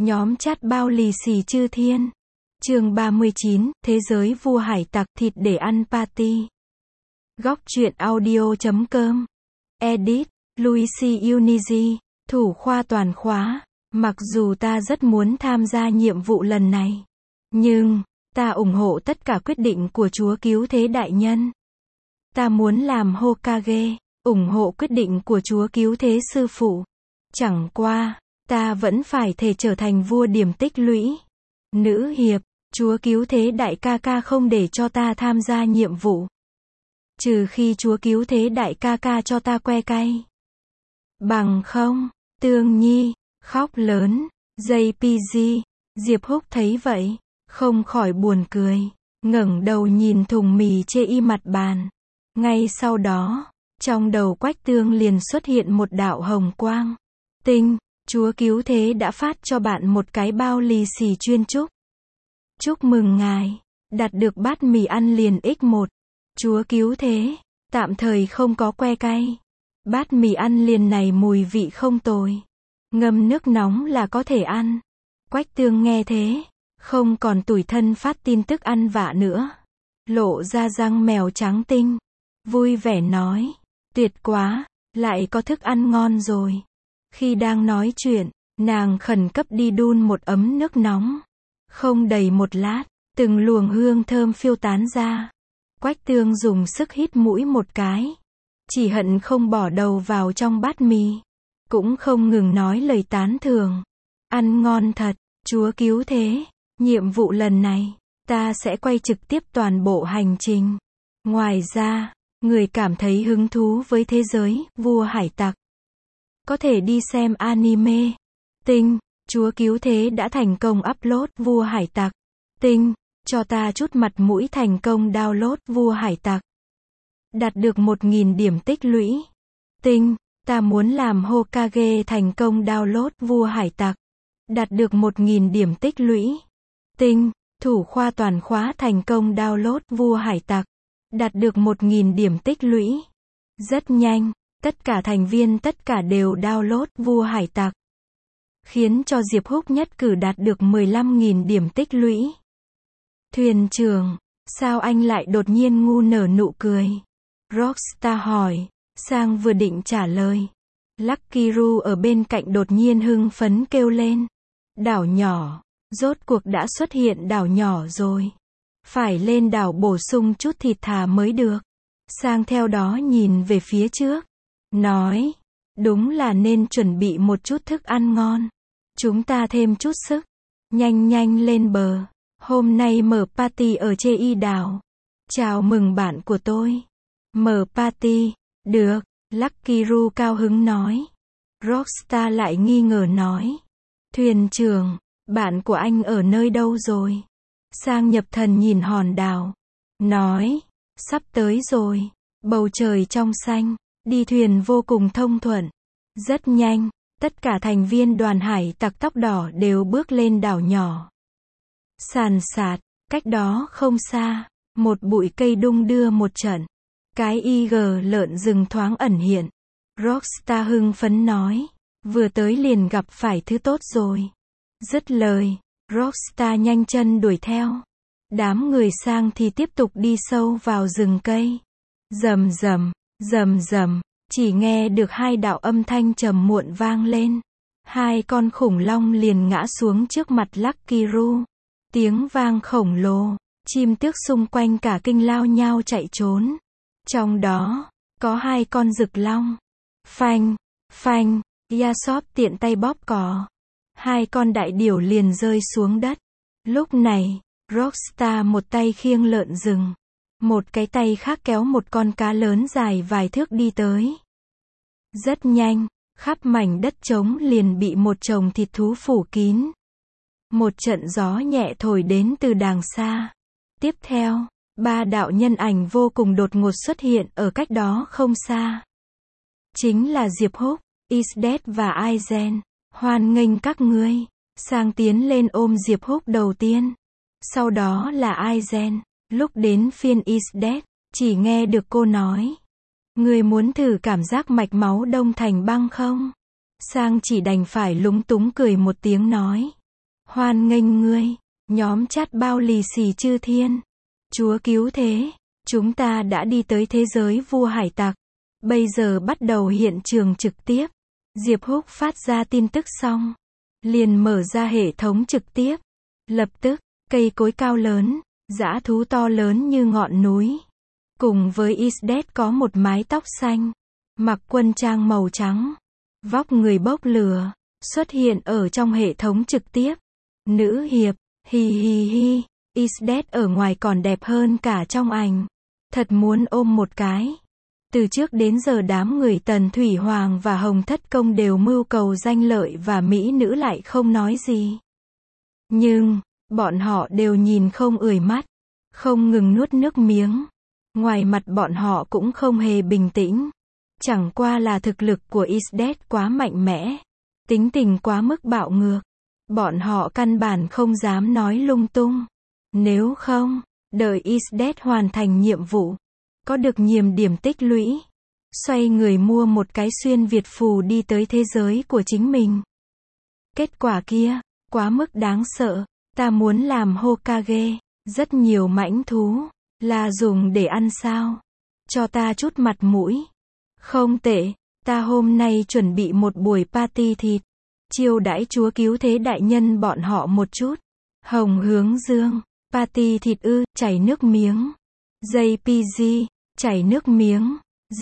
Nhóm chat bao lì xì chư thiên. Chương 39, Thế giới vua hải tặc, thịt để ăn party. Góc truyện audio.com. Edit, Luisi Unizi, thủ khoa toàn khóa. Mặc dù ta rất muốn tham gia nhiệm vụ lần này, nhưng ta ủng hộ tất cả quyết định của Chúa Cứu Thế Đại Nhân. Ta muốn làm Hokage, ủng hộ quyết định của Chúa Cứu Thế Sư Phụ. Chẳng qua, ta vẫn phải thể trở thành vua điểm tích lũy. Nữ hiệp, Chúa Cứu Thế Đại ca ca không để cho ta tham gia nhiệm vụ. Trừ khi Chúa Cứu Thế Đại ca ca cho ta que cay. Bằng không, Tương Nhi, khóc lớn. JPG, Diệp Húc thấy vậy, không khỏi buồn cười, ngẩng đầu nhìn thùng mì chê y mặt bàn. Ngay sau đó, trong đầu Quách Tương liền xuất hiện một đạo hồng quang. Tinh, Chúa Cứu Thế đã phát cho bạn một cái bao lì xì chuyên chúc. Chúc mừng ngài, đạt được bát mì ăn liền x1. Chúa Cứu Thế, tạm thời không có que cay. Bát mì ăn liền này mùi vị không tồi. Ngâm nước nóng là có thể ăn. Quách Tương nghe thế, không còn tủi thân phát tin tức ăn vạ nữa. Lộ ra răng mèo trắng tinh. Vui vẻ nói, tuyệt quá, lại có thức ăn ngon rồi. Khi đang nói chuyện, nàng khẩn cấp đi đun một ấm nước nóng. Không đầy một lát, từng luồng hương thơm phiêu tán ra. Quách Tương dùng sức hít mũi một cái. Chỉ hận không bỏ đầu vào trong bát mì. Cũng không ngừng nói lời tán thưởng. Ăn ngon thật, Chúa Cứu Thế. Nhiệm vụ lần này, ta sẽ quay trực tiếp toàn bộ hành trình. Ngoài ra, người cảm thấy hứng thú với thế giới vua hải tặc, có thể đi xem anime. Tinh, Chúa Cứu Thế đã thành công upload vua hải tặc. Tinh, cho ta chút mặt mũi thành công download vua hải tặc. Đạt được 1000 điểm tích lũy. Tinh, ta muốn làm Hokage thành công download vua hải tặc. Đạt được 1000 điểm tích lũy. Tinh, thủ khoa toàn khóa thành công download vua hải tặc. Đạt được 1000 điểm tích lũy. Rất nhanh, tất cả thành viên tất cả đều download vua hải tặc. Khiến cho Diệp Húc nhất cử đạt được 15.000 điểm tích lũy. Thuyền trưởng, sao anh lại đột nhiên ngu nở nụ cười? Rockstar hỏi. Sang vừa định trả lời, Lucky Ru ở bên cạnh đột nhiên hưng phấn kêu lên. Đảo nhỏ, rốt cuộc đã xuất hiện đảo nhỏ rồi. Phải lên đảo bổ sung chút thịt thà mới được. Sang theo đó nhìn về phía trước. Nói, đúng là nên chuẩn bị một chút thức ăn ngon. Chúng ta thêm chút sức. Nhanh nhanh lên bờ. Hôm nay mở party ở Chê Y đảo. Chào mừng bạn của tôi. Mở party. Được, Lucky Ru cao hứng nói. Rockstar lại nghi ngờ nói. Thuyền trưởng, bạn của anh ở nơi đâu rồi? Sang nhập thần nhìn hòn đảo. Nói, sắp tới rồi. Bầu trời trong xanh. Đi thuyền vô cùng thông thuận. Rất nhanh, tất cả thành viên đoàn hải tặc tóc đỏ đều bước lên đảo nhỏ. Sàn sạt, cách đó không xa, một bụi cây đung đưa một trận. Cái IG lợn rừng thoáng ẩn hiện. Rockstar hưng phấn nói, vừa tới liền gặp phải thứ tốt rồi. Dứt lời, Rockstar nhanh chân đuổi theo. Đám người Sang thì tiếp tục đi sâu vào rừng cây. Rầm rầm, rầm rầm, chỉ nghe được hai đạo âm thanh trầm muộn vang lên. Hai con khủng long liền ngã xuống trước mặt Lucky Ru. Tiếng vang khổng lồ, chim tước xung quanh cả kinh lao nhao chạy trốn. Trong đó, có hai con rực long. Phanh, phanh, Yasop tiện tay bóp cò. Hai con đại điểu liền rơi xuống đất. Lúc này, Rockstar một tay khiêng lợn rừng. Một cái tay khác kéo một con cá lớn dài vài thước đi tới. Rất nhanh, khắp mảnh đất trống liền bị một chồng thịt thú phủ kín. Một trận gió nhẹ thổi đến từ đàng xa. Tiếp theo, ba đạo nhân ảnh vô cùng đột ngột xuất hiện ở cách đó không xa. Chính là Diệp Húc, Isdet và Aizen. Hoan nghênh các ngươi. Sang tiến lên ôm Diệp Húc đầu tiên. Sau đó là Aizen. Lúc đến phiên Isdet, chỉ nghe được cô nói. Ngươi muốn thử cảm giác mạch máu đông thành băng không? Sang chỉ đành phải lúng túng cười một tiếng nói. Hoan nghênh ngươi, nhóm chat bao lì xì chư thiên. Chúa cứu thế, chúng ta đã đi tới thế giới vua hải tặc. Bây giờ bắt đầu hiện trường trực tiếp. Diệp Húc phát ra tin tức xong, liền mở ra hệ thống trực tiếp. Lập tức, cây cối cao lớn, dã thú to lớn như ngọn núi. Cùng với Isdet có một mái tóc xanh, mặc quân trang màu trắng, vóc người bốc lửa, xuất hiện ở trong hệ thống trực tiếp. Nữ hiệp, hi hi hi, Isdet ở ngoài còn đẹp hơn cả trong ảnh. Thật muốn ôm một cái. Từ trước đến giờ đám người Tần Thủy Hoàng và Hồng Thất Công đều mưu cầu danh lợi và mỹ nữ lại không nói gì. Nhưng, bọn họ đều nhìn không ưỡi mắt, không ngừng nuốt nước miếng. Ngoài mặt bọn họ cũng không hề bình tĩnh. Chẳng qua là thực lực của Isdet quá mạnh mẽ, tính tình quá mức bạo ngược. Bọn họ căn bản không dám nói lung tung. Nếu không, đợi Isdet hoàn thành nhiệm vụ, có được nhiều điểm tích lũy, xoay người mua một cái xuyên Việt phù đi tới thế giới của chính mình. Kết quả kia, quá mức đáng sợ. Ta muốn làm Hokage, rất nhiều mãnh thú, là dùng để ăn sao? Cho ta chút mặt mũi. Không tệ, ta hôm nay chuẩn bị một buổi party thịt, chiêu đãi chúa cứu thế đại nhân bọn họ một chút. Hồng Hướng Dương, party thịt ư, chảy nước miếng. JPG, chảy nước miếng.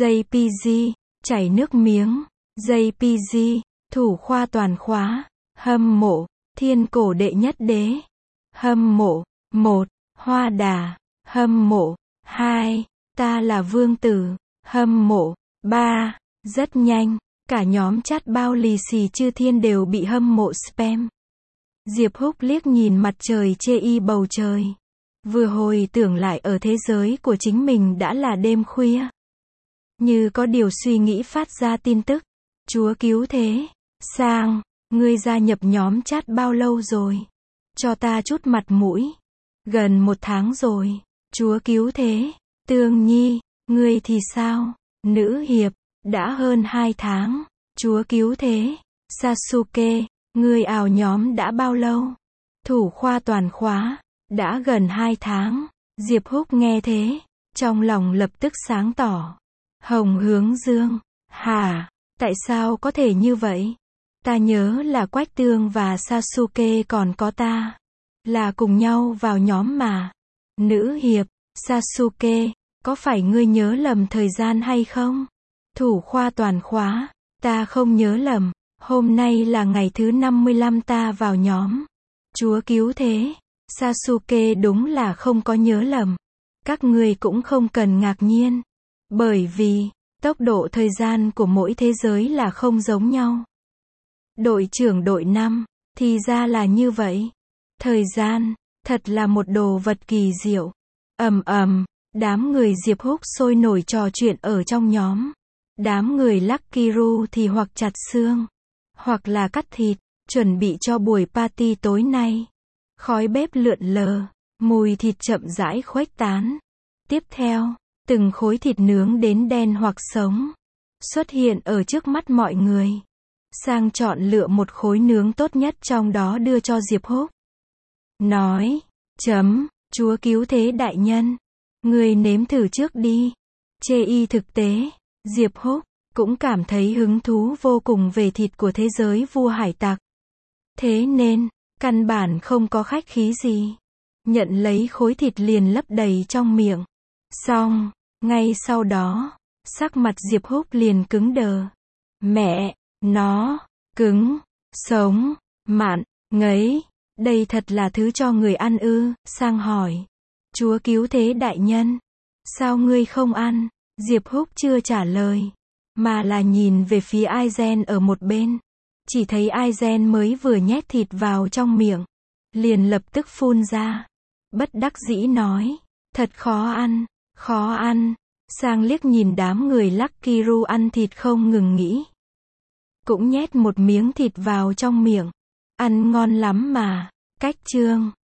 JPG, chảy nước miếng. JPG, thủ khoa toàn khóa. Hâm mộ, thiên cổ đệ nhất đế. Hâm mộ, 1, Hoa Đà. Hâm mộ, 2, ta là vương tử. Hâm mộ, 3, rất nhanh, cả nhóm chat bao lì xì chư thiên đều bị hâm mộ spam. Diệp Húc liếc nhìn mặt trời chê y bầu trời. Vừa hồi tưởng lại ở thế giới của chính mình đã là đêm khuya. Như có điều suy nghĩ phát ra tin tức. Chúa cứu thế, Sang, ngươi gia nhập nhóm chat bao lâu rồi? Cho ta chút mặt mũi. Gần 1 tháng rồi. Chúa cứu thế, Tương Nhi, ngươi thì sao? Nữ hiệp, đã hơn 2 tháng. Chúa cứu thế, Sasuke, ngươi ào nhóm đã bao lâu? Thủ khoa toàn khóa, đã gần 2 tháng. Diệp Húc nghe thế, trong lòng lập tức sáng tỏ. Hồng Hướng Dương, hả, tại sao có thể như vậy? Ta nhớ là Quách Tương và Sasuke còn có ta, là cùng nhau vào nhóm mà. Nữ hiệp, Sasuke, có phải ngươi nhớ lầm thời gian hay không? Thủ khoa toàn khóa, ta không nhớ lầm, hôm nay là ngày thứ 55 ta vào nhóm. Chúa cứu thế, Sasuke đúng là không có nhớ lầm. Các ngươi cũng không cần ngạc nhiên, bởi vì, tốc độ thời gian của mỗi thế giới là không giống nhau. Đội trưởng đội 5, thì ra là như vậy. Thời gian, thật là một đồ vật kỳ diệu. Đám người Diệp Húc sôi nổi trò chuyện ở trong nhóm. Đám người Lucky Ru thì hoặc chặt xương, hoặc là cắt thịt, chuẩn bị cho buổi party tối nay. Khói bếp lượn lờ, mùi thịt chậm rãi khuếch tán. Tiếp theo, từng khối thịt nướng đến đen hoặc sống, xuất hiện ở trước mắt mọi người. Sang chọn lựa một khối nướng tốt nhất trong đó đưa cho Diệp Húc. Nói, chúa cứu thế đại nhân, người nếm thử trước đi. Chê y thực tế, Diệp Húc cũng cảm thấy hứng thú vô cùng về thịt của thế giới vua hải tặc. Thế nên, căn bản không có khách khí gì. Nhận lấy khối thịt liền lấp đầy trong miệng. Xong, ngay sau đó, sắc mặt Diệp Húc liền cứng đờ. Mẹ, nó, cứng, sống, mặn, ngấy, đây thật là thứ cho người ăn ư? Sang hỏi. Chúa cứu thế đại nhân, sao ngươi không ăn? Diệp Húc chưa trả lời, mà là nhìn về phía Aizen ở một bên. Chỉ thấy Aizen mới vừa nhét thịt vào trong miệng, liền lập tức phun ra. Bất đắc dĩ nói, thật khó ăn, khó ăn. Sang liếc nhìn đám người Lucky Ru ăn thịt không ngừng nghĩ. Cũng nhét một miếng thịt vào trong miệng. Ăn ngon lắm mà. Cách chương